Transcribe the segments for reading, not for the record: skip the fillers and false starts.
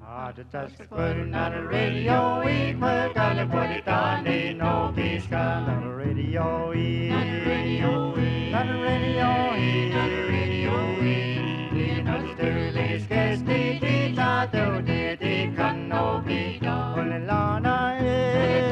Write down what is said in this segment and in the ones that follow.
Just putting on the radio, we put on the body down, they know peace comes on the radio, on the radio, on the radio, on the radio, you know the dirty scarce they thought they can no be done. When the lana is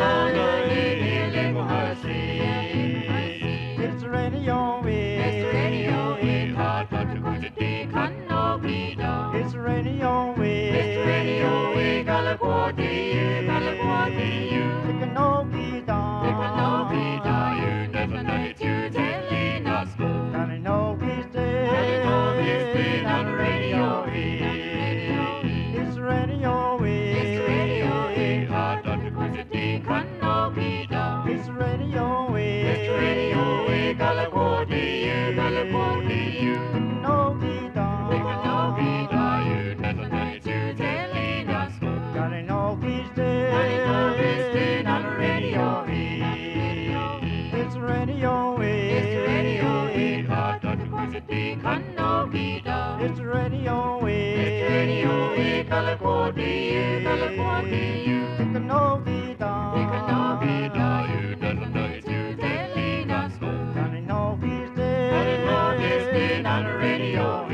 it's the radio, it's the radio, hard but the good they can no be done. It's the radio, it's the radio, California, California, they can no be done. They can no be done. You never know it, you telling us go. Down in no peace day, on the radio, it's the radio, it's the radio, hard but the good they can no be done. It's the radio, it's the radio, California, California, they can no be done. They can no be done. You never know it, you telling us go. Down in no peace day, on the radio, it's the radio, it's the radio, hard but the good they can no be done. It's the radio, it's the radio, California, California, they can no be done. They can no be done. You never know it, you telling us go. Down in no peace day, on the radio.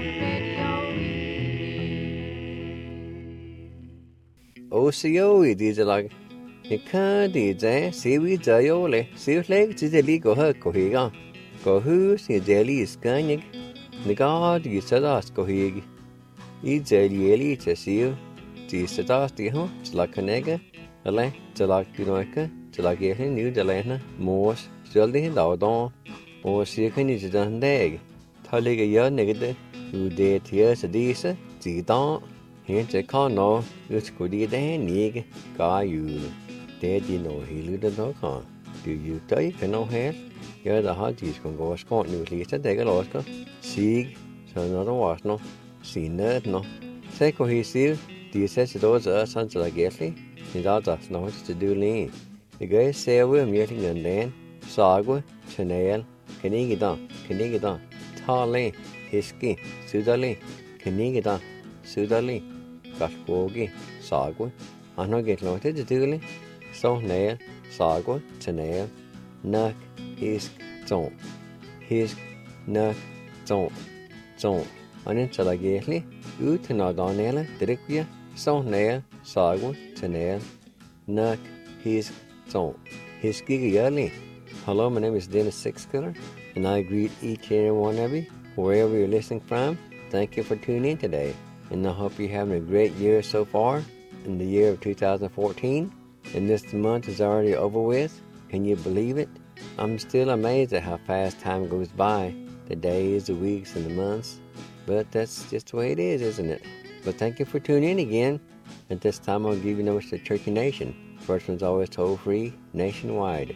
OCO is like you can't DJ, see we Jayole, see like to the legal her cohiga. Go who see jelly is canning. The god you said us cohig. Eat jelly to see you. Jesus the home, like a nigger, a lay, to like Pinoca, to like a new Delana, Morse, Shelly, Laudon, or see can you done dag. Tullig a young nigger, who did tears a decent, Zidon, hence a corner, which could eat a nig, guy you. Dead you know he little dog on. Do you take no hair? You're the hotties can go a scot new least a dig a losco. Sieg, so another was no. See nerd no. Take what he sees. Do you say those are sons like Getty? His others know to do lean. The guy say we're meeting and then Sagwa, Chanel, Kenigidan, Tarley, Hisky, Sudali, Kenigidan, Sudali, Gashwogi, Sagwa. I know get noted to do so nail, Sagwa, Chanel, Nuck, Hisk, Zone. Hisk, Nuck, Zone. And it's like Getty, you to know Donella, Dirkia. So nail, Sagwa, Chanel, Nuck, Hisk, Zone. His gig yearly. Hello, my name is Dennis Sixkiller, and I greet each and every one of you, wherever you're listening from. Thank you for tuning in today, and I hope you're having a great year so far in the year of 2014. And this month is already over with. Can you believe it? I'm still amazed at how fast time goes by, the days, the weeks, and the months. But that's just the way it is, isn't it? But thank you for tuning in again. At this time, I'll give you numbers to Turkey Nation. First one's always toll-free, nationwide,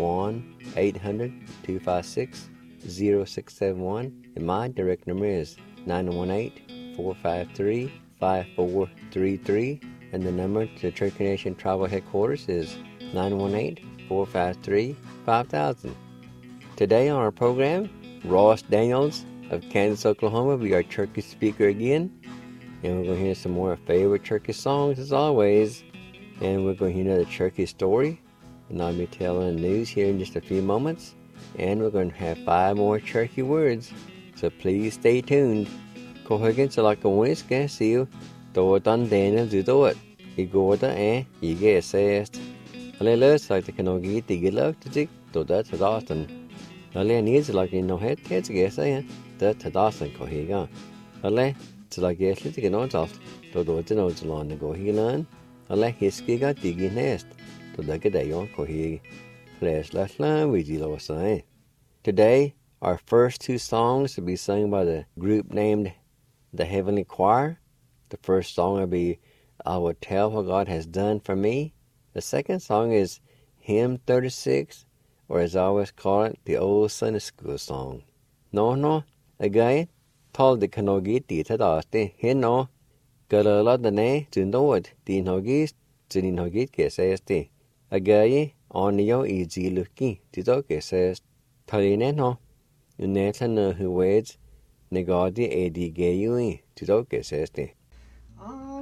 1-800-256-0671. And my direct number is 918-453-5433. And the number to Turkey Nation Travel Headquarters is 918-453-5000. Today on our program, Ross Daniels of Kansas, Oklahoma will be our Turkish speaker again. And we're going to hear some more favorite Turkish songs as always. And we're going to hear another Turkish story. And I'll be telling the news here in just a few moments. And we're going to have 5 more Turkey words. So please stay tuned. Kohagen salaka wiska siu. Dotan Daniel Zudot. Igorda Ige says. Alelus like the Kanogi Tigilok to Jig. Dodat Tadastan. Ale needs like in no head kids guess I that Tadastan Kohiga. Ale. Till I guess it again on off, to do it in Ozelon to go healan, I like his gig at digging nest, to the day on Kohi. Flash last line with you, say. Today, our first 2 songs will be sung by the group named The Heavenly Choir. The first song will be I Will Tell What God Has Done for Me. The second song is Hymn 36, or as I always call it, the old Sunday school song. No, again. Told the Kanogiti Tadasti, Hino, Galala the Ne, Zundowat, the Nogis, Zinogit Kesesti, Agayi, Onio easy looking, Tizoke says, Talineno, Unetana who waits, Negodi Edi Gayui, Tizoke says.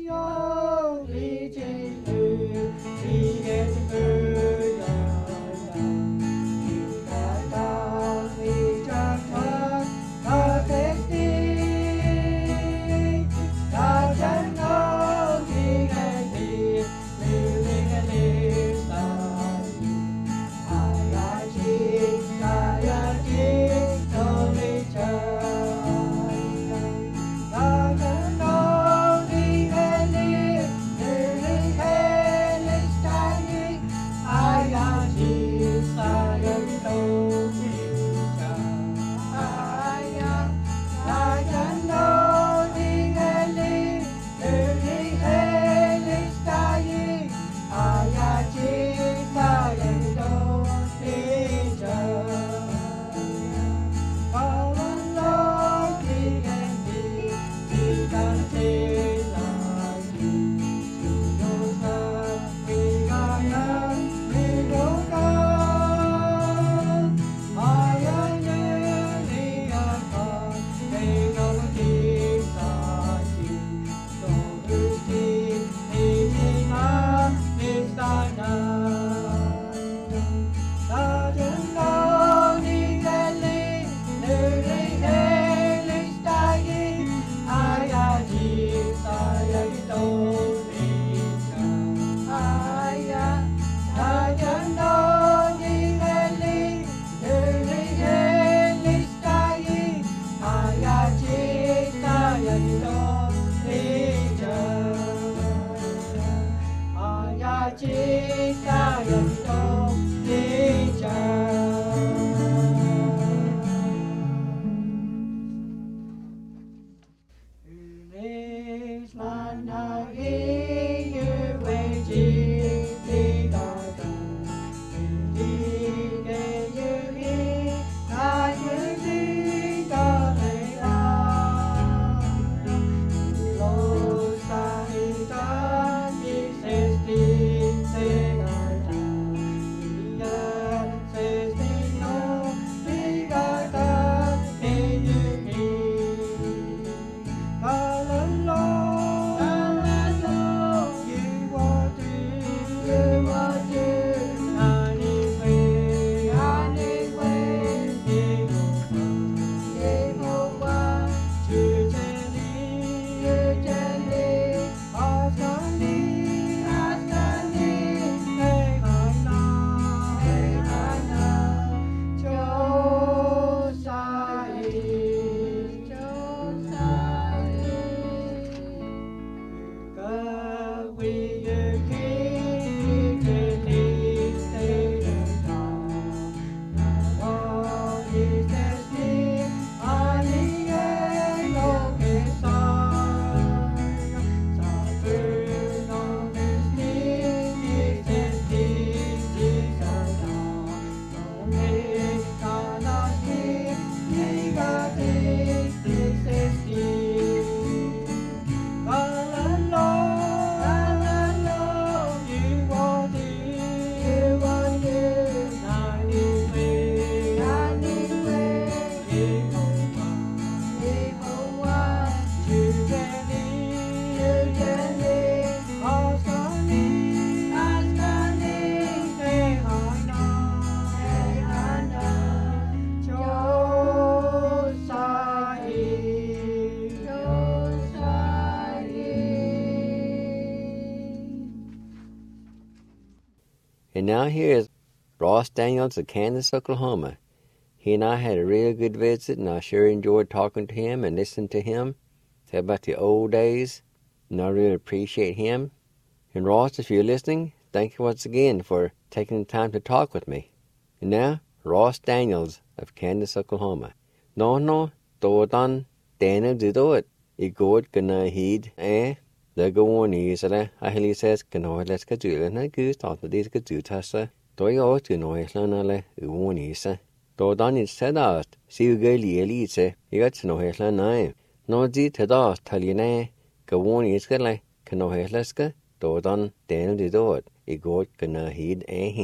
And now here is Ross Daniels of Candace, Oklahoma. He and I had a real good visit, and I sure enjoyed talking to him and listening to him. Tell about the old days, and I really appreciate him. And Ross, if you're listening, thank you once again for taking the time to talk with me. And now, Ross Daniels of Candace, Oklahoma. No, Dodan, Daniel Didot, Igod Gana Heed, the go on is a Ahili says, Cano, let's get you, and I goose thought that these could do Tassa. Do you ought to know it, Lanale, one is a Dodan is said out, see you go Elise, you got to know it, Lanai. No, did Tada, tell you nay, go on is good like Cano Leska, Dodan, Daniel Didot, Igod Gana Heed,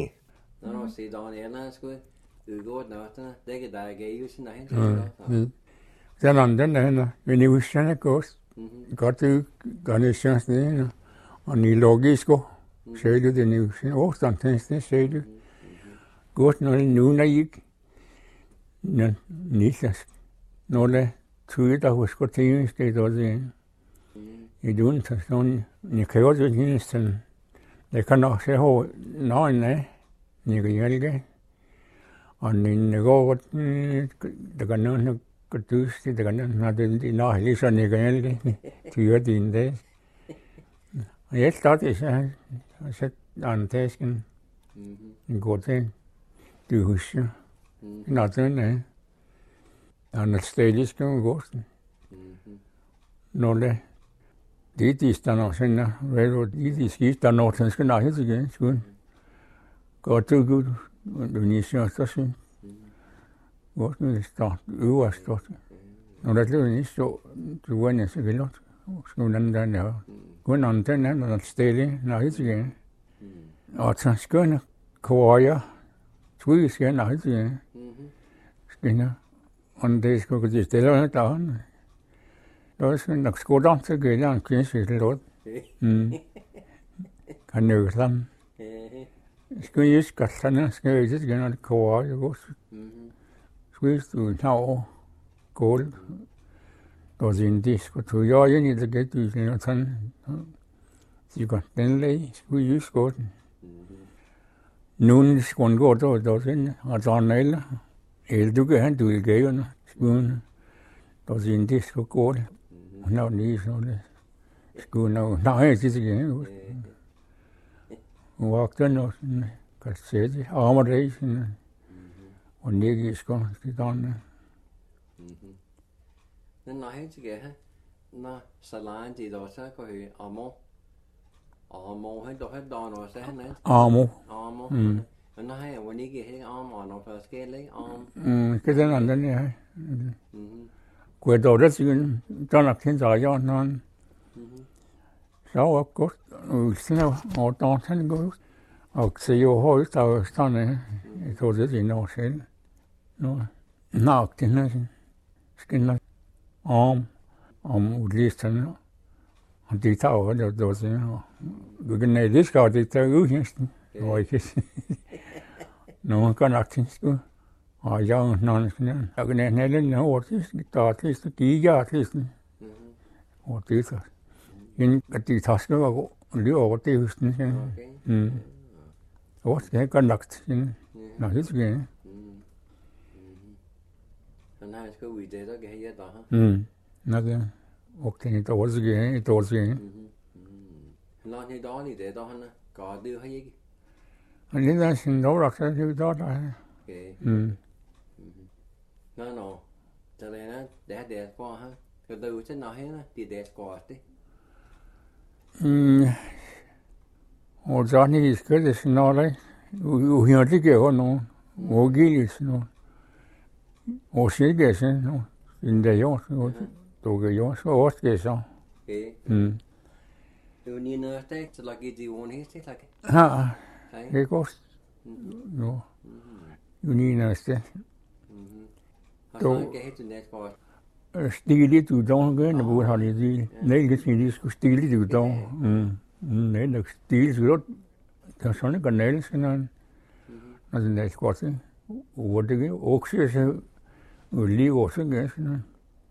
No, see, Don Airlines good. You go nothing, they get that gay using the Then on the when he was trying to go, Godt det gør det chancen, og ni logisko, sjældent det nu, sin årstandtjeneste sjældent. Godt når det nu er ikke, nisas, når det tyder, der husker ting, det er også i duen, så sådan, ni kræver det næsten. Det kan nok se hvor nøgen er, ni kan hjælpe. Og ni går, der kan nogen gå dyst, der kan nogen, når det er nok lige så ni kan hjælpe, tyder din dag. Og jeg startede så, og så anden tasken, en god dag, du husker, når den er. Han er stadig skal man gå. Når det er der nok sådan, det er skidt, der når den skal nære til igen, skulle. Godt du gud, du lige siger så sådan. Godt nu det start, øverst stort. Når der blev lige stå, du var næste gelot, skulle den der nære. Kun anden den er, der stadig nære til igen. Og så skønne kårer, skulle skal nære til igen. Skønne. Og det skulle gå til stille og dagen. Det var nok skodan til gælde, han kunne sige det lort. Kan nøge sammen. Skulle jeg skal sådan, skal jeg ikke gøre det kåre, jeg går. Skulle jeg stå over gulv. Der var en disk, og tog jeg ind i det gæt, og sådan. Så godt, den lag, skulle jeg skå den. Nogen skulle gå der sådan, og der er en eller du kan han du i gaverne, skuden. Der var en disk og går det. Og når lige så det. Skuden og nej, det igen. Og vagte noget sådan, kan se det. Armer det i sådan. Og nede i skolen, det dårne. Men når han til gæt, når salaren det der så går høj, Armo, han der har noget, så han er. Armo. Men når han var ikke helt arm, og når først skal lægge arm. Det er den anden, ja. Kunne jeg dog det sige, der nok tænkt sig, at når så var godt, og sådan og der han går og se jo højt, der var stående, jeg tog det ind over selv. Nå, nok den her, skinner arm, om udlisterne, og det tager det der sådan, og du kan nære det skal, det tager udhængsten, og ikke nogen kan nok tænke, og jeg når sådan, jeg kan nære den hurtigt, der ertlist, gik jeg tlisten, og det så, inden at de tasker og løber over det husen, sådan. Og det kan nok sådan, når det skal. Så når han skal ud i det, der kan jeg der. Nå det, og det er et år siden. Når han er dårlig det, der han gør det jo ikke. Og det er sådan noget, så det er der. Okay. Nå. Så det er deres for her. Kan du ud til når han det er deres for det. Og så er det skal sådan noget. Uhjørligt gør nogen. Og givet sådan noget. Og sikkert sådan noget. Inden der gjort noget. Du kan jo så også så. Okay. Det er jo lige noget sted, så der giver de jo en hest, ikke? Ja, det er godt. Jo. Jo lige noget sted. Og så han kan hætte næst for os. Stiligt ud af, gerne burde have det til. Nej, ikke sige, det skulle stiligt ud af. Nej, det er stiligt ud af. Der er sådan en kanal, sådan noget. Og det er godt til. Og det er også så. Og lige også gør sådan noget.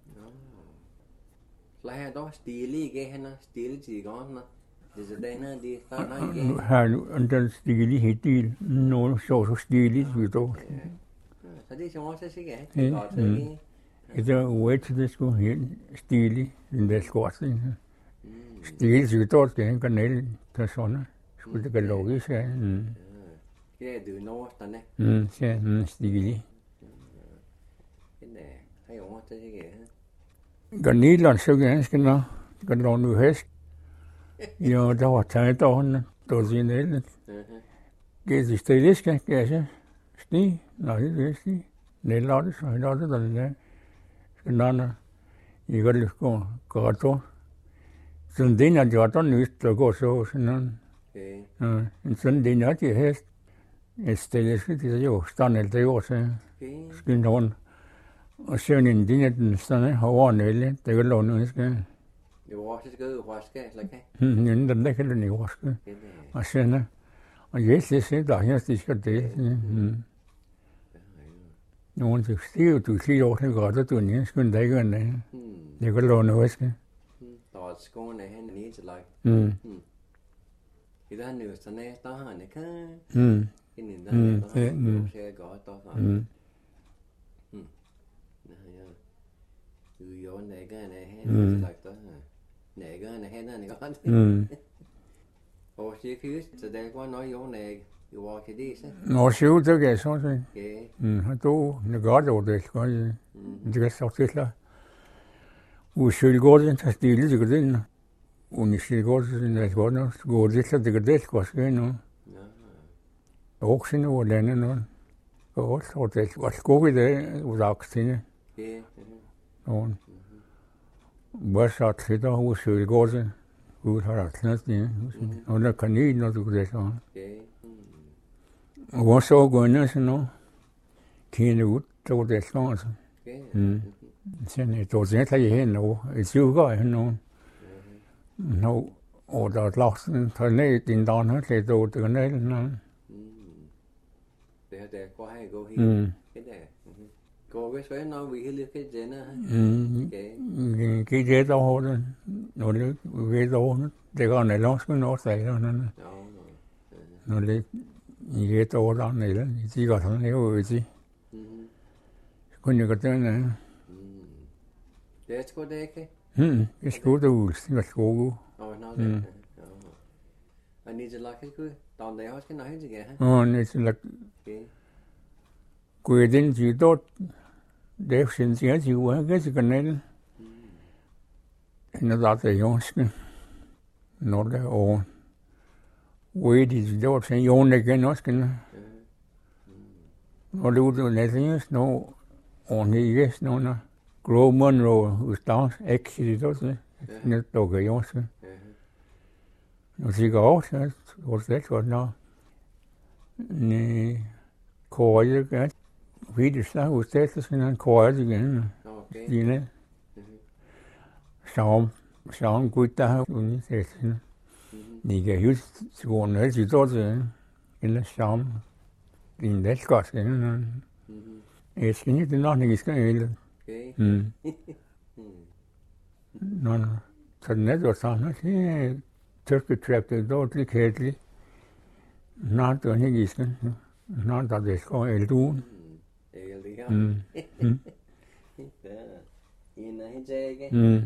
Så her der stille ikke, han er stille til i gården. Det er så den her, det er før ikke. Her er den stille helt del. Nogle så stille ud af. Så det er som også sikkert, det er godt ikke. Det er uæt, det skulle helt stille, den der skorsten. Stille til ud af, det er en kanal, der sådan. Skulle det gå logisk, ja. Det er det nordsterne. Ja, stille. Det er jo også sikkert. Gør Nederland så ganske nok. Gør der nu hæsk. Jo, der var taget over, der var sin ældre. Gæt i stille, skal jeg sige. Stig? Nej, det er stig. Nederland, så er det også der. Skal nærmere. I går lidt godt over. Sådan det er jo der nyt, der går så sådan noget. Sådan det er de hæst. Et stille, det er jo stand det år, så skal rundt. Og søvnen din den stande over nølle, det kan låne, skal. Det var også skød raske, like. Den der kan den jo også. Og sen og jeg ser der her det skal det. Nogen til stiv du siger også godt du ikke skulle der gøre det. Det kan låne også. Der var skåne hen lige til like. I der nu så næste der han kan. Inden der ser godt der. Jo næggerne hen like der. Næggerne hen godt. Og så kyst så der går noget jo næg. Jo var til det så. Nå så det kan så så. Ja. Du det godt over det skal. Det kan så til der. Og så går det til stille det den. Og ni skal gå til det godt nok. Går det så det det skal ske nu. Ja. Og så nu landet nu. Og så det var skog i det udakstine. Ja. Og hvad så til der og så går det. Ud har der knast det. Og der kanin når du det så. Ja. Og så går det så nu. Kende ud så det skal altså. Ja. Sen er det så jeg hen nu. I suger hen nu. Nu og der lagten på ned din dan har det då det ned nu. Det der går han gå helt. Det der. Går vi så når vi hele kan denne. Gik det der hold. Når det ved over det går ned langs med noget der. Når det i et år der nede. Det går sådan her ud til. Kunne jeg godt den. Det skulle det ikke. Det skulle du, det skulle. Nej. Og ni til lagt ikke. Der er også noget helt igen. Og ni til lagt. Kunne den til dot. Det synes jeg til uge ikke til kanalen. Når der er jonske. Når det og ved det var til jon igen også. Og det var næsten nu og ni nu. Grove Monroe was down, exit også. Net lukker jo også. Og så går også, og det godt nok. Næ, kører jeg. Vidt slag hos det, så sådan en kører igen. Dine. Sjavn godt der har universitetet. Ni kan huske, skolen er altid dårligt til. Eller sjavn. Det er en lidt godt sådan. Jeg skal ikke det nok, jeg skal ikke. Nå, så den er jo sådan, det er tørketrap, det er dårligt kædeligt. Nå, det er ikke isken. Nå, der er det skal elduen. Eld, ja. En af hende ikke.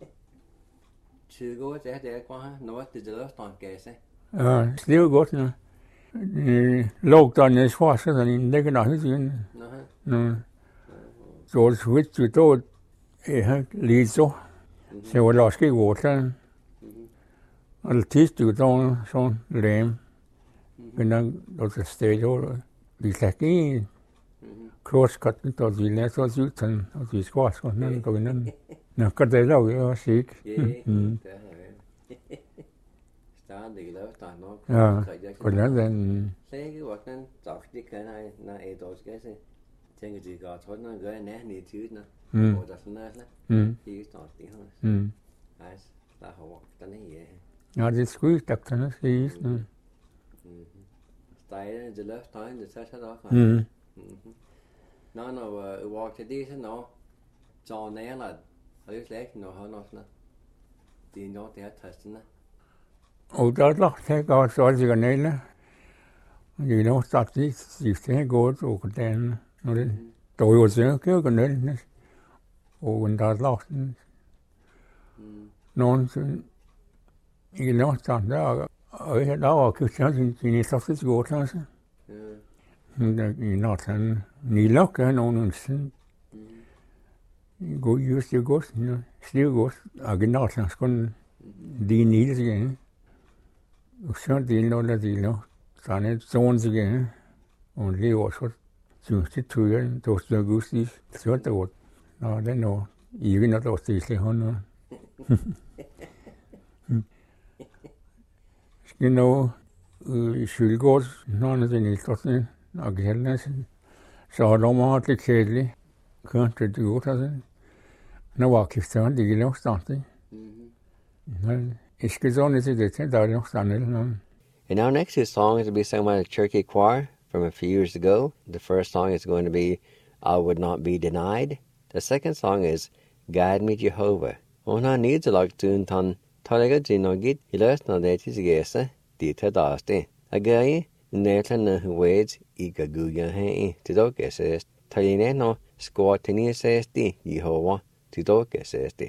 20 år, det er det ikke bare. Nå, det er strandgasse. Ja, det er jo godt, nå. Låg der nede for, så den ene, det kan nok ikke igen. Nå. Så det så vidt, då är lite så var det också gått. Och tills du då så läm. Men då det steg då vi släckte crosscutten då vi läste så ut och vi ska så när då innan. När kan det då jag sick. Stadig løft der nok. Ja. Og den Sække var den daglig kan jeg når et år skal se. Tænker de godt tror når gør nærheden i tyden. Og der sådan noget. Det er stort det her. Nej, der har den her. Ja, det skulle der kan sige. Stejle det løft der det tager sig der. Når var til det så når så nærmere og det slet ikke når han også. Det er nok det her tastene. Og der lagt jeg godt så det kan næle. Det er nok statistisk, det er godt og den når det dog jo så kan næle. Og der lagt den. Nogen i nok der og jeg der var købt sin statistisk godt altså. I nok sådan ni lok der nogen sådan. God just det godt, stiv godt. Og gennem sådan skulle de niles igen. Og så det noget det nu. Sådan sådan igen. Og det var så synes det tøjer, det var augustis. Så det var. Nå, det nå. Ikke når der var stille hånd. Skal nå i Sølgård, når det er ikke og gælder så er der meget lidt kedeligt. Kørte det godt, altså. Nå var kæfteren, det gik nok start, ikke? Ikke sånn at det er nok sånn. And our next two songs will be sung by the Cherokee Choir from a few years ago. The first song is going to be I Would Not Be Denied. The second song is Guide Me Jehovah. Og når needs like tune ton talega jinogit ilas na de tisgesa dita dasti. Agai netla na weds igaguya he tidokeses. Taline no squatini sesti Jehovah tidokeses.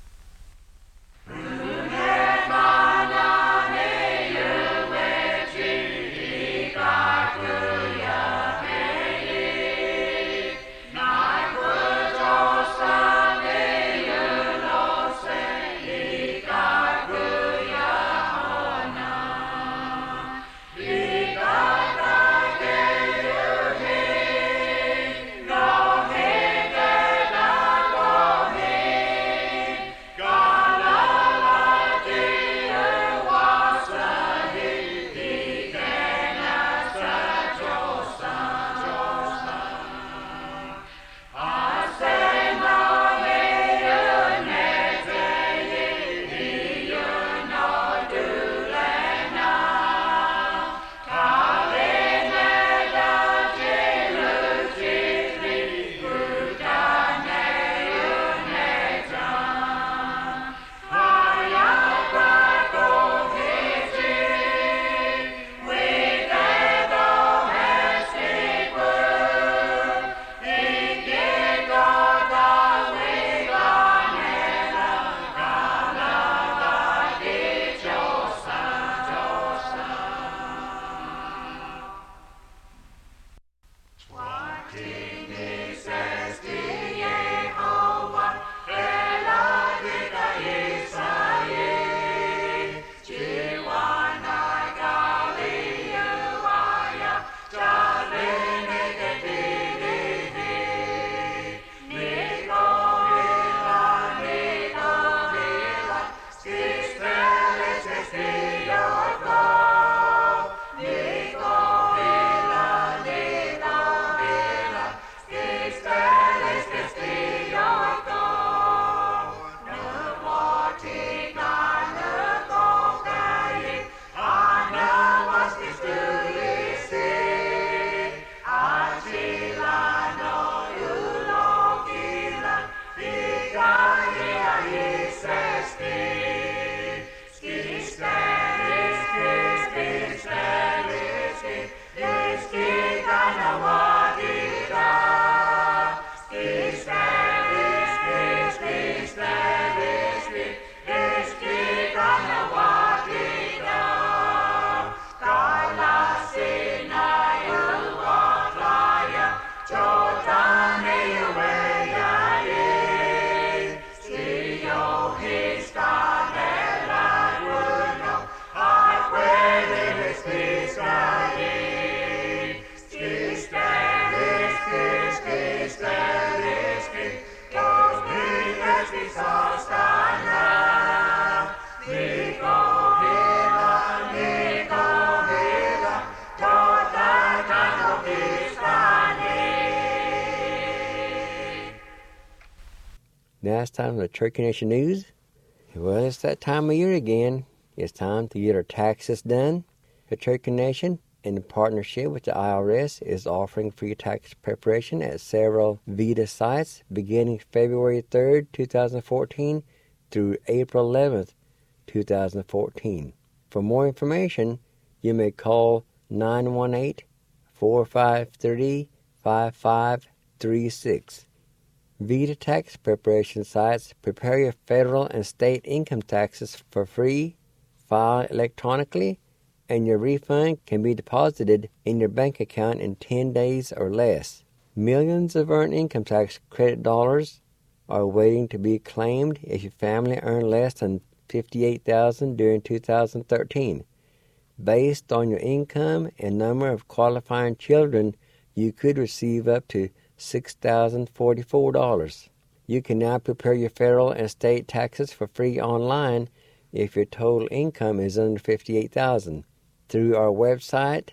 Now it's time for the Cherokee Nation News. Well, it's that time of year again. It's time to get our taxes done. The Cherokee Nation, in partnership with the IRS, is offering free tax preparation at several VITA sites beginning February 3rd, 2014 through April 11th, 2014. For more information, you may call 918-4530-5536. VITA tax preparation sites prepare your federal and state income taxes for free, file electronically, and your refund can be deposited in your bank account in 10 days or less. Millions of earned income tax credit dollars are waiting to be claimed if your family earned less than $58,000 during 2013. Based on your income and number of qualifying children, you could receive up to $6,044. You can now prepare your federal and state taxes for free online if your total income is under $58,000 through our website,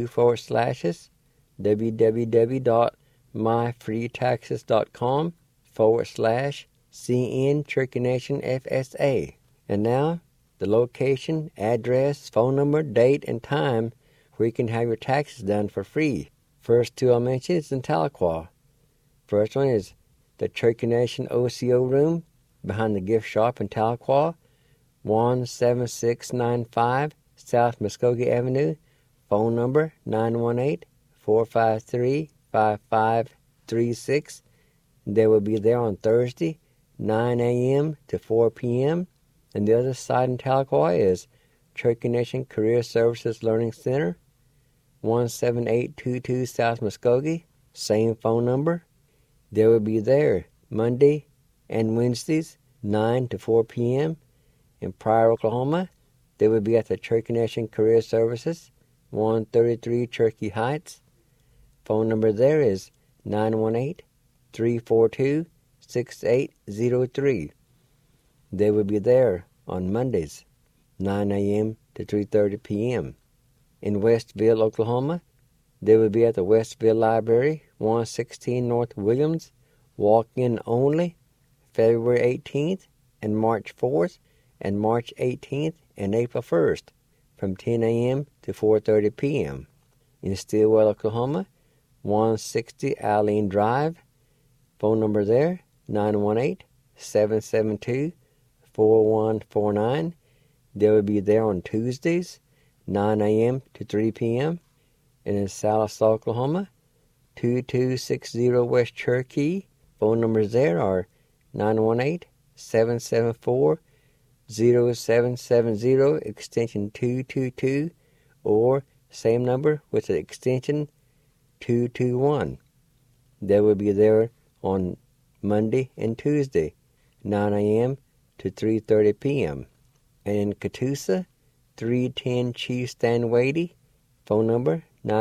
http://www.myfreetaxes.com/ CN Cherokee Nation FSA. And now, the location, address, phone number, date, and time where you can have your taxes done for free. First two I'll mention is in Tahlequah. First one is the Cherokee Nation OCO room behind the gift shop in Tahlequah, 17695 South Muskogee Avenue. Phone number 918-453-5536. They will be there on Thursday, 9 a.m. to 4 p.m. And the other side in Tahlequah is Cherokee Nation Career Services Learning Center, 17822 South Muskogee. Same phone number. They will be there Monday and Wednesdays, 9 to 4 p.m. In Pryor, Oklahoma, they will be at the Cherokee Nation Career Services, 133 Cherokee Heights. Phone number there is 918-342-6803. They will be there on Mondays, 9 a.m. to 3:30 p.m. In Westville, Oklahoma, they will be at the Westville Library, 116 North Williams, walk-in only, February 18th and March 4th and March 18th and April 1st from 10 a.m. to 4:30 p.m. In Stillwell, Oklahoma, 160 Alene Drive. Phone number there, 918-772-4149. They will be there on Tuesdays, 9 a.m. to 3 p.m. And in Sallisaw, Oklahoma, 2260 West Cherokee. Phone numbers there are 918-774-0770, extension 222, or same number with the extension 221. They will be there on Monday and Tuesday, 9 a.m. to 3:30 p.m. And in Catoosa, 310 Chief Stanwady. Phone number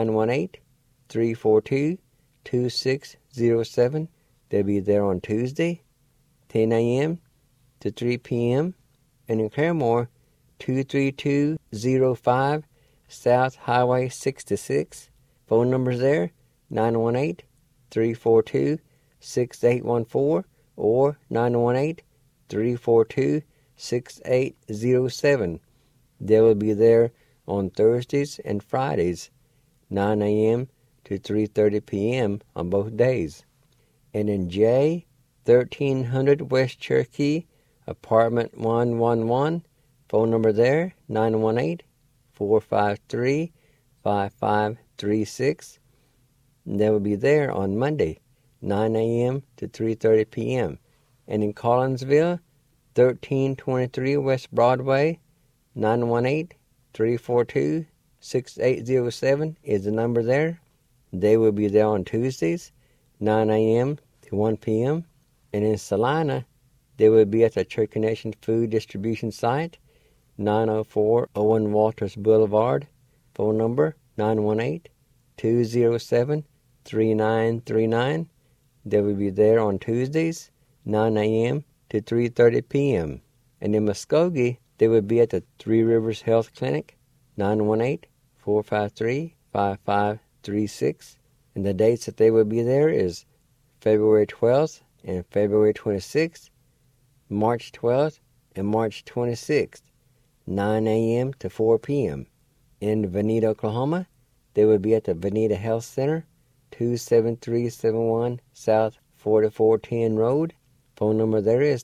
918-342-2607. They'll be there on Tuesday, 10 a.m. to 3 p.m. And in Claremore, 23205 South Highway 66. Phone numbers there, 918-342-6814 or 918-342-6807. They will be there on Thursdays and Fridays, 9 a.m. to 3:30 p.m. on both days. And in J, 1300 West Cherokee, apartment 111, phone number there, 918-453-5536. They will be there on Monday, 9 a.m. to 3:30 p.m. And in Collinsville, 1323 West Broadway, 918-342-6807 is the number there. They will be there on Tuesdays, 9 a.m. to 1 p.m. And in Salina, they will be at the Cherokee Nation Food Distribution Site, 904 Owen Walters Boulevard. Phone number 918-207-3939. They will be there on Tuesdays, 9 a.m. to 3:30 p.m. And in Muskogee, they will be at the Three Rivers Health Clinic, 918-453-5536. And the dates that they will be there is February 12th and February 26th, March 12th and March 26th, 9 a.m. to 4 p.m. In Veneta, Oklahoma, they will be at the Veneta Health Center, 27371 South 4410 Road. Phone number there is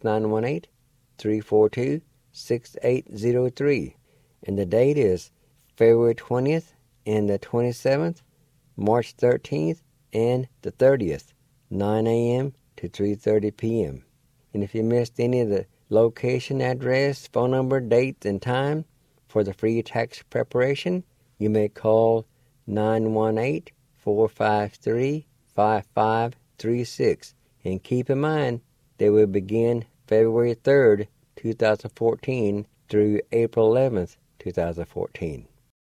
918-342-6803. And the date is February 20th and the 27th, March 13th and the 30th, 9 a.m. to 3:30 p.m. And if you missed any of the location, address, phone number, date, and time for the free tax preparation, you may call 918-453-5536. And keep in mind, they will begin February 3rd, 2014 through April 11th, 2014.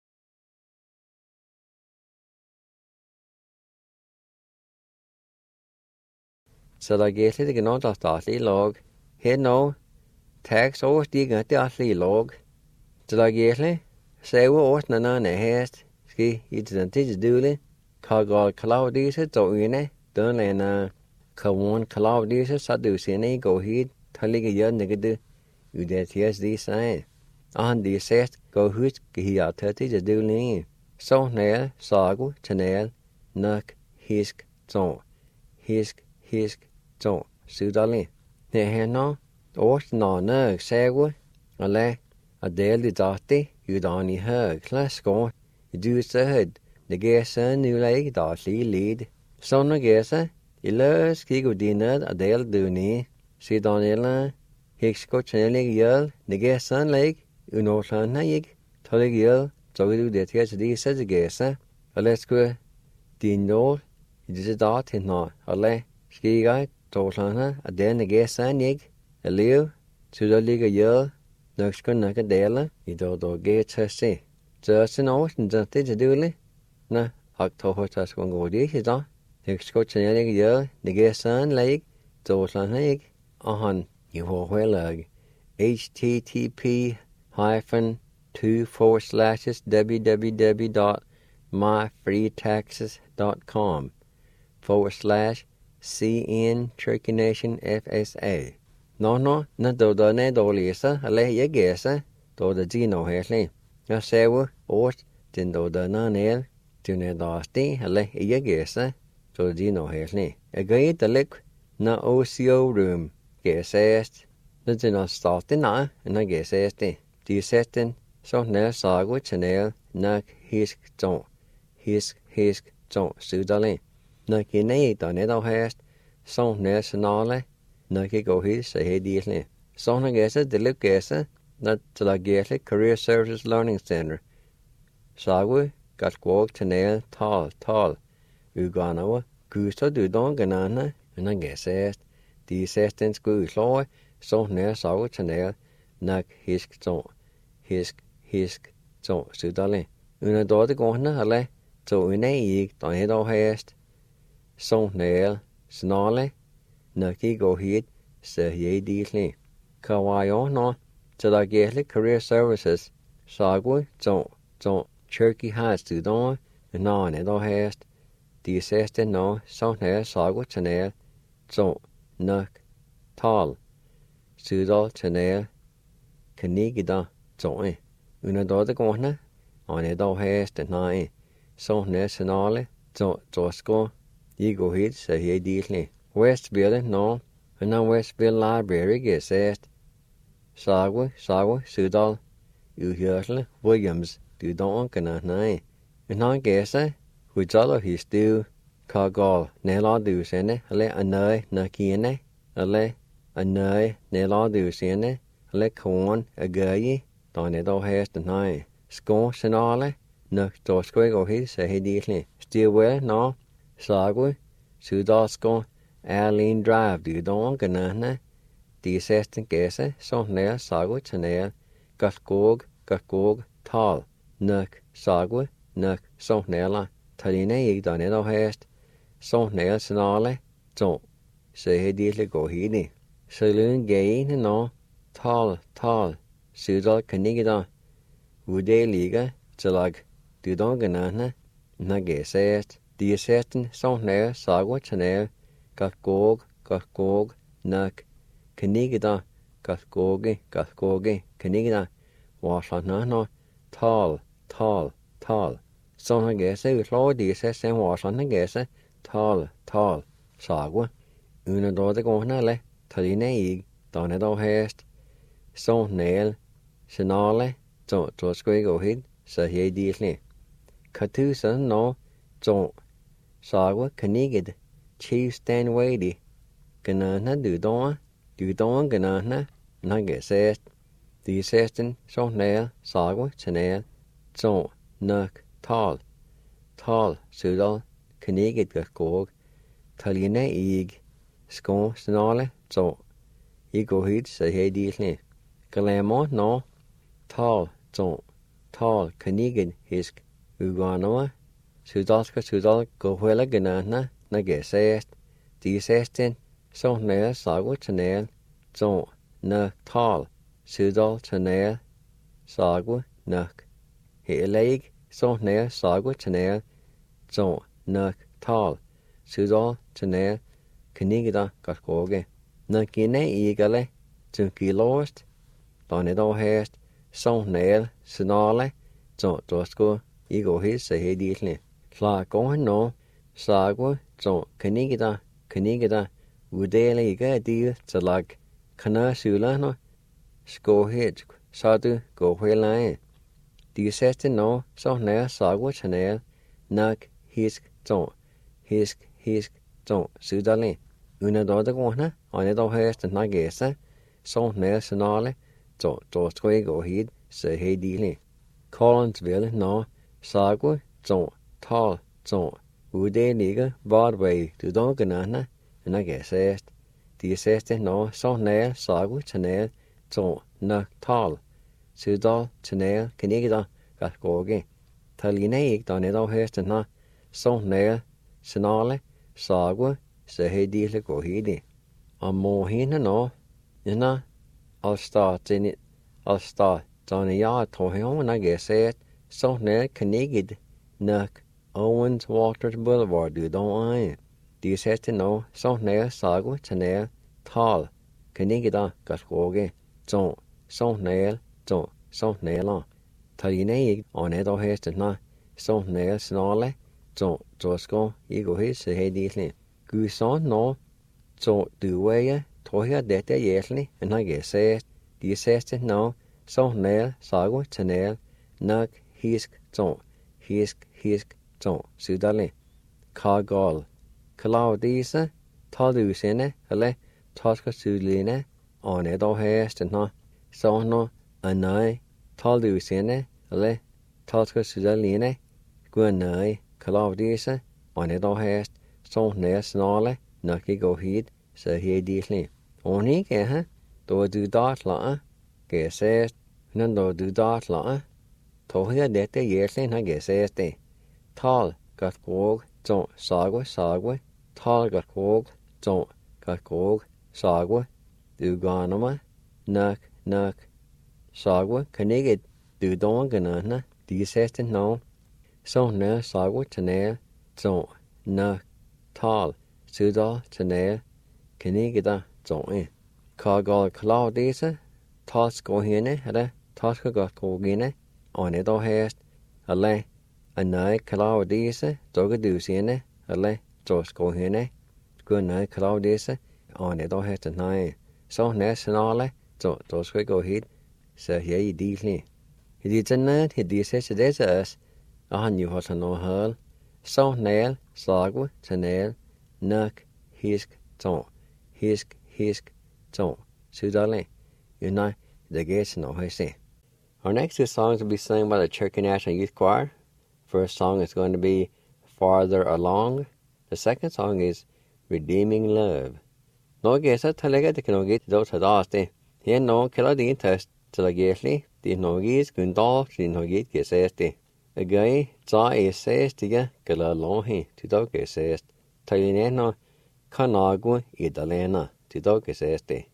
Så der gælder det noget, der statlige log. Her nu, tax overstiger det statlige log. Så der gælder, så er ordnerne hest, skal i den tidsdule, kagal klaudise, så øjne, den Kawan Kalau Disa Sadu Sene go heed, Taliga Yan Negadu, Udet the sign. On the set go hoot, Gihia 30 the doing. So nail, Sagu, Chanel, Nuck, Hisk, Zon, Hisk, Sudali. Neheno, Ort no Nug, Sagu, Ale, a daily dotty, you'd only hug, class go, you do said, the guesser new leg dotty lead. So no guesser, you lose Kigo dinner a dale dooney, see Donella, Hicksco channeling yell, the guesser leg, you know, son, naig, Tollig yell, so we do the THD says the guesser, a let's go, Dino, it is a dot in no, a lay, ski guy, Tolana, a den the guesser nig, a leo, to the league a yell. Next go naga dela, I do gates her say. Just an ocean doesn't it doly? Na, October tas go go de his on. Next go channeling year, the gas sun leg, those on leg, on you will well leg. http://www.myfreetaxes.com/CN Turkey Nation FSA. No, do ne do lisa, a lay ye guessa, do the Gino Hasley. A sewer, or din do the nail, to ne dosti, a lay ye guessa, do the Gino Hasley. A great the lick, na OCO room, guessest, the Gino starting na, and I guessest, the setting, so ne sagu chanel, nak hisk don't, sudali. Nak in a do hast, so ne sanale. Naki go his say dearly. Sona Gessa, the Lip Gessa, not to la Gessa Career Services Learning Center. Sagwe, got walk to nail, tall. Uganawa, Gusto do don ganana, and I guess asked. The assistant school law, so near Sagwe to nail, nak hisk, sudali. Una daughter gona, ale, so in a eek, don't head all hast. So nail, snarly. Nucky go heed, say ye dearly. Kawayo no, to the Gaelic Career Services, Sagwe, don't, Cherokee has to don, and on it all hast. The assistant no, so near Sagwe Chanel, don't, nuck, tall, Sudal Chanel, Canigida, don't, una daughter gona, on it all hast and nine, so near Sanale, don't, Josco, ye go heed, say ye dearly. Westville, no, and now Westville Library gets asked. Sagwe, Sudal, Uhursle, Williams, do don't gonna nine. And I guess which all of his do, Cargol, Nella do sene, ale anay, nakine, ale anay, Nella do sene, ale corn, a gay, don't it all has the nine. Score, senale, no, to squiggle his, say he dearly. Still well, no, Sagwe, Sudal score. Arlene Drive, do don't ganana. The assistant guesser, so near Sagwe Chanel, Gotgog, tall, Nuck, Sagwe, Nuck, so near Talina, done it all hast, so near Sanale, don't say he dearly go heedy. Saloon gay, no, tall, Sudal Canigida, would they liga, to like, do don't ganana, Nagessest, the assistant, so near Sagwe Chanel. Gotgog, nuck, Canigida, Gotgogi, Canigida, wash on no, tall. So I guess it was Lord the assistant wash on the guess, tall, Sagwa, una daughter gona le, Talina egg, done it all hast, so nail, Sanale, don't squiggle head, so he dearly. Catusa no, don't, Sagwa, Canigid. Chief Stanwady, Ganana do don Ganana, Nugget the assistant, so nail, Sagwa, Chanel, so, Nuck, tall, Sudal, Canigid Gotgog, Talina egg, Scone, Snarle, so, Ego heat, say hey dearly. Galamo, no, tall, Canigid, Hisk, Uganoa, Sudal, go wella Ganana. Nagessest, the assistant, so near Sagwa Chanel, so, Nuck, tall, Sudal Chanel, Sagwa, Nuck. He leg, so near Sagwa Chanel, so, Nuck, tall, Sudal Chanel, Knigida Gaskoge. Nakine Eagale, Junki Lost, Donedo Hest, Son Nail, Sinale, John Dosko, Ego his a heditly. Fla going no, Sagwa, John Knigida, Udele Gadir, to like Canasulano, Skohid, Sadu, go wheline. The assistant no, so nail, Sagwa Chanel, Nak, Hisk, John, Hisk, John, Sudale. Una dada gona, on it all has the Nagesa, so nail Sinale, John, Dosko hid, say hey dealing. Collinsville no, Sagwa, John, Tall, John, Ude nigger, Broadway, to Donganana, and I guess asked. The assistant no, so nail, Sagwa, Chanel, John, Nak, Tall, Sudal, Chanel, Canigida, Gaskoge. Taline, on it all has the na, so nail, Sinale, Sagwa, say hey deal go hidi. On more hina no, I'll start in it, Johnny Yard to him, and I guess it, so nail, Canigid, Nak, Owens Waters Boulevard, do don't I? The assistant no, so nail, Sagwa, Chanel, Tall, Canigida, Gaskoge, John, so nail on. Taline, on it all has the na, so nail, Snarle, John, Josko, Ego his, say hey deal. Guson no, so do way, Toya detta yesly, and I guess it, the assistant no, so nail, Sagwa, Chanel, Nak, Hisk, John, Hisk, John, Sudale. Cargol, Claudisa, Tadusine, Ale, Tosca Sudline, on it all has the na, so no, Anai, Tadusine, Ale, Tosca Sudaline, Guanai, Claudisa, on it all has. So nail Snarle, Nucky go heed, say he deeply. Only get do dot la, guess says, none do dot la. To hear that the years in, I guess says they. Tall, got gog, don't sagwa, tall got gog, don't got gog, sagwa, do ganama, nuck, sagwa, canigid, do don't ganana, the assistant no. So nail sagwa to nail, don't, nuck. Tall, Sudal, Chanel, Canigida, John. Cargol Claudisa, Tosco Hine, Tosco got Cogine, on it all hast, a lay, a night Claudisa, Dogadusine, a lay, Tosco Hine, good night Claudisa, on it all hast a night. So nationale, Tosco go hit, so here you deeply. He did a night, he did such a day us, you what I know her. So nail, Sagwa, Chanel, Nuck, Hisk, John, Hisk, John, Sudale. The gates know I say. Our next two songs will be sung by the Cherokee National Youth Choir. First song is going to be Farther Along. The second song is Redeeming Love. No guess at Talega the Kanogi to Daste. Here no Kiladin test to the Gately, the Nogis, Gundal, the Nogit Geseste. A guy, Za says to ya, Gala Longi, to dog says, Talineno, Canagua, Idalena, to dog says de.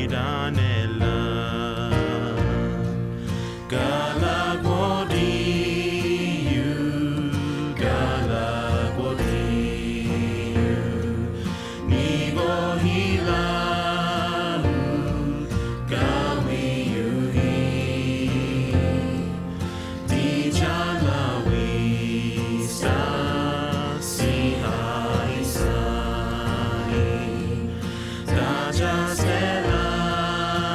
danela galagodi you galagodi you nigo hila gawi you di jalawi sa si hai sai Stella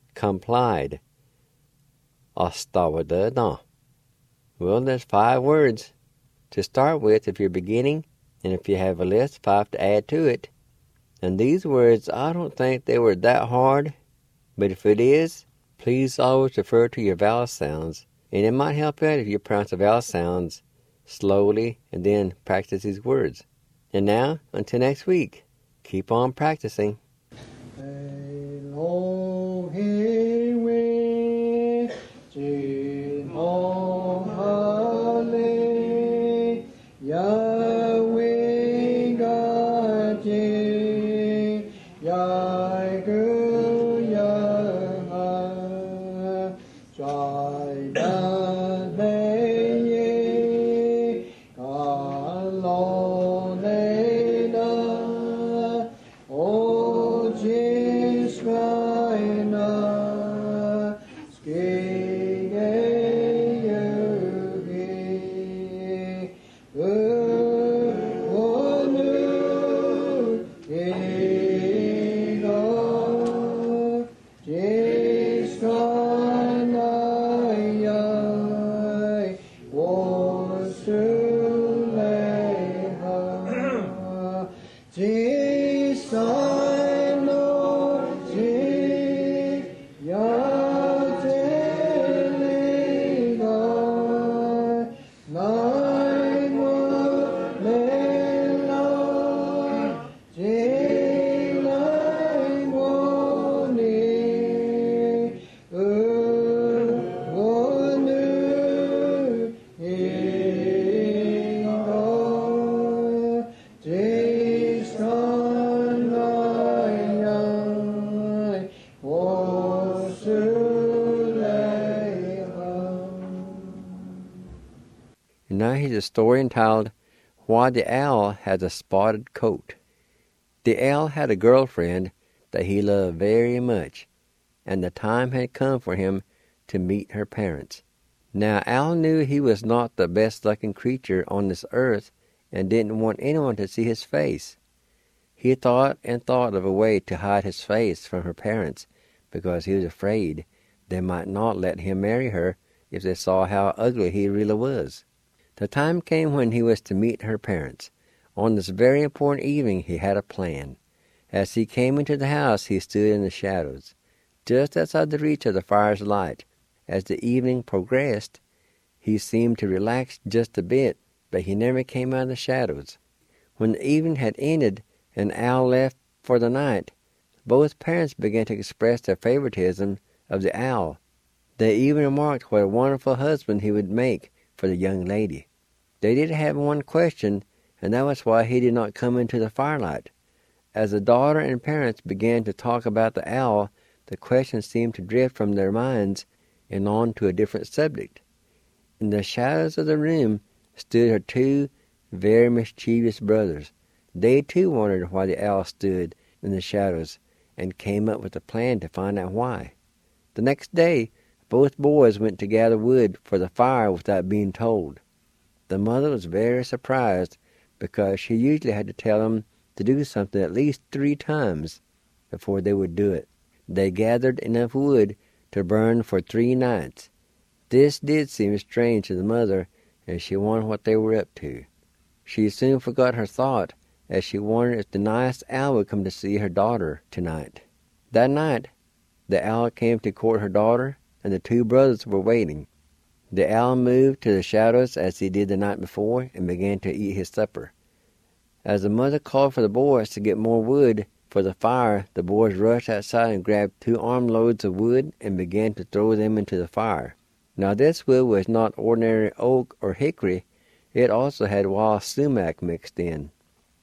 complied, ostavada. Well, there's 5 words to start with if you're beginning, and if you have a list, 5 to add to it. And these words, I don't think they were that hard, but if it is, please always refer to your vowel sounds, and it might help out if you pronounce the vowel sounds slowly and then practice these words. And now, until next week, keep on practicing. And now here's a story entitled, Why the Owl Has a Spotted Coat. The owl had a girlfriend that he loved very much, and the time had come for him to meet her parents. Now Owl knew he was not the best-looking creature on this earth and didn't want anyone to see his face. He thought and thought of a way to hide his face from her parents because he was afraid they might not let him marry her if they saw how ugly he really was. The time came when he was to meet her parents. On this very important evening he had a plan. As he came into the house he stood in the shadows, just outside the reach of the fire's light. As the evening progressed, he seemed to relax just a bit, but he never came out of the shadows. When the evening had ended and Owl left for the night, both parents began to express their favoritism of the owl. They even remarked what a wonderful husband he would make for the young lady. They did have one question, and that was why he did not come into the firelight. As the daughter and parents began to talk about the owl, the question seemed to drift from their minds and on to a different subject. In the shadows of the room stood her 2 very mischievous brothers. They too wondered why the owl stood in the shadows and came up with a plan to find out why. The next day, both boys went to gather wood for the fire without being told. The mother was very surprised because she usually had to tell them to do something at least 3 times before they would do it. They gathered enough wood to burn for 3 nights. This did seem strange to the mother, and she wondered what they were up to. She soon forgot her thought as she wondered if the nice owl would come to see her daughter tonight. That night, the owl came to court her daughter, and the 2 brothers were waiting. The owl moved to the shadows as he did the night before and began to eat his supper. As the mother called for the boys to get more wood for the fire, the boys rushed outside and grabbed 2 armloads of wood and began to throw them into the fire. Now this wood was not ordinary oak or hickory. It also had wild sumac mixed in.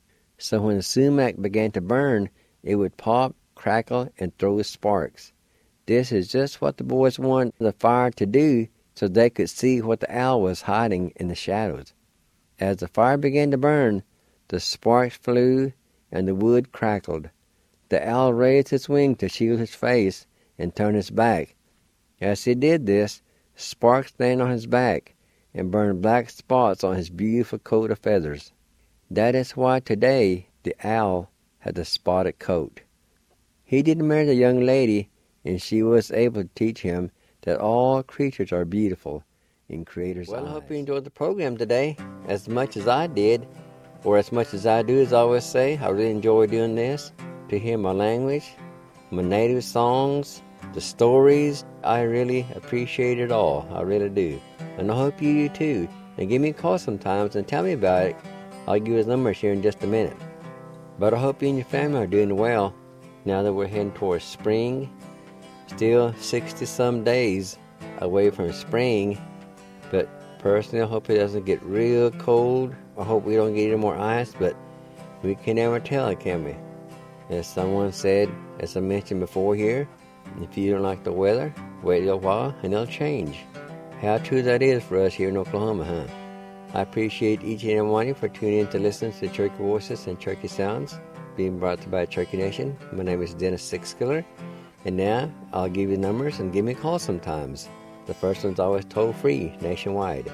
So when the sumac began to burn, it would pop, crackle, and throw sparks. This is just what the boys wanted the fire to do so they could see what the owl was hiding in the shadows. As the fire began to burn, the sparks flew and the wood crackled. The owl raised his wing to shield his face and turned his back. As he did this, sparks landed on his back and burned black spots on his beautiful coat of feathers. That is why today the owl has a spotted coat. He didn't marry the young lady and she was able to teach him that all creatures are beautiful in Creator's eyes. I hope you enjoyed the program today as much as I did, or as much as I do, as I always say. I really enjoy doing this, to hear my language, my native songs, the stories. I really appreciate it all. I really do. And I hope you do too. And give me a call sometimes and tell me about it. I'll give you his number here in just a minute. But I hope you and your family are doing well now that we're heading towards spring. Still 60-some days away from spring. But personally, I hope it doesn't get real cold. I hope we don't get any more ice, but we can never tell, can we? As someone said, as I mentioned before here, if you don't like the weather, wait a little while and it'll change. How true that is for us here in Oklahoma, huh? I appreciate each and every one of you for tuning in to listen to Cherokee Voices and Cherokee Sounds, being brought to you by Cherokee Nation. My name is Dennis Sixskiller, and now I'll give you numbers and give me a call sometimes. The first one's always toll-free, nationwide,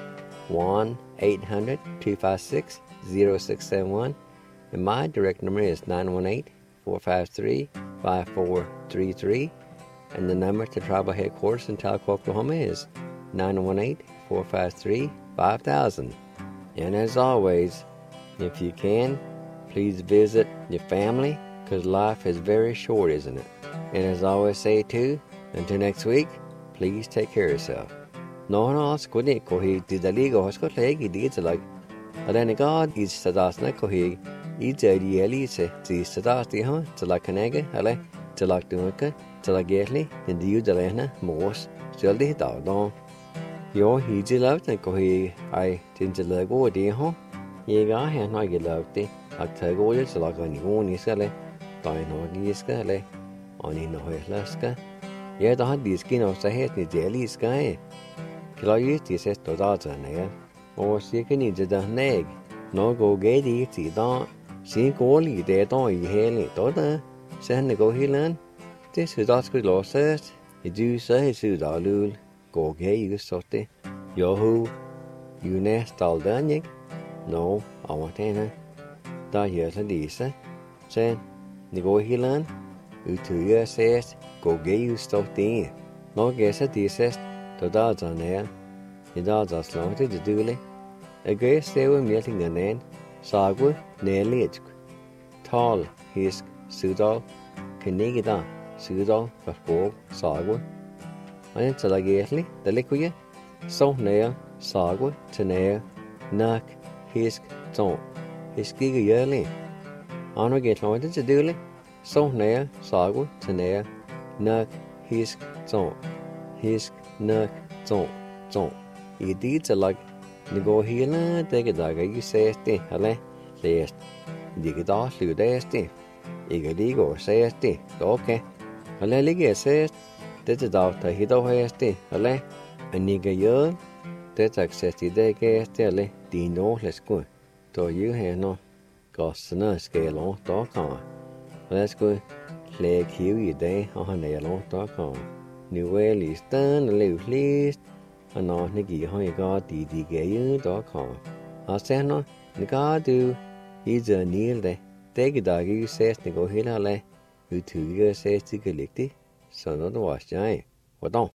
1-800-256-0671, and my direct number is 918-453-5433, and the number to tribal headquarters in Tahlequah, Oklahoma is 918-453-5000. And as always, if you can, please visit your family, because life is very short, isn't it? And as I always say too, until next week, please take care of yourself. No, skuni kohi didaligo hoskotlegi didalag. Alenagad is sadasna kohi ideli se sadasti ha talakanega ale talaktunka talagetli and diudalena mos seldi dagdon. Yo hijilavt kohi I tinjalago de ho. Yega han nagilavti aktago talakani gonisale dino giskale oni no heslaska. Jeg har de skinner så helt ni deli skai. Klaget de sett og dataene. Og sikkert ni det neg. Nå går gedi til da. Sin gårlig det da I hele da. Sen går hilen. Det så da skulle låses. I du så så da lul. Går gedi sorte. Johu. You nest all done. No, amatena. Da gjør det disse. Sen ni går hilen. Utuya says go get you stuff in. No guess at this says the dogs on there. The dogs are slow to the dooley. A gray stay with melting the nan. Sagwa, nearly tall, hisk, sudal, canigida, sudal, before, sagwa. And it's like the liquid. So near, sagwa, to near, knock, hisk, don't. Hiskiga yearly. On a get on to the dooley. So near, sagwa, to near, knock, hisk, don't. Hisk, knock, don't. I did like the go here, take a dagger, you say, ale, last. Dig it off, you dasty. Igadigo, say, okay. A leliga says, that's a doctor, he don't hasty, ale, a nigger yearn, that's access the day gas, tele, dino, let's go. So you have no cost no scale on .com. Let's go. Leg here you day on nailon.com. New well is done, a little list, and on Niki Hoyga DDGU.com. I said no, Nika do, he's a near day. Take a dog, you says, Nigo Hilale, you 2 years says to collect it, so not wash giant. What on?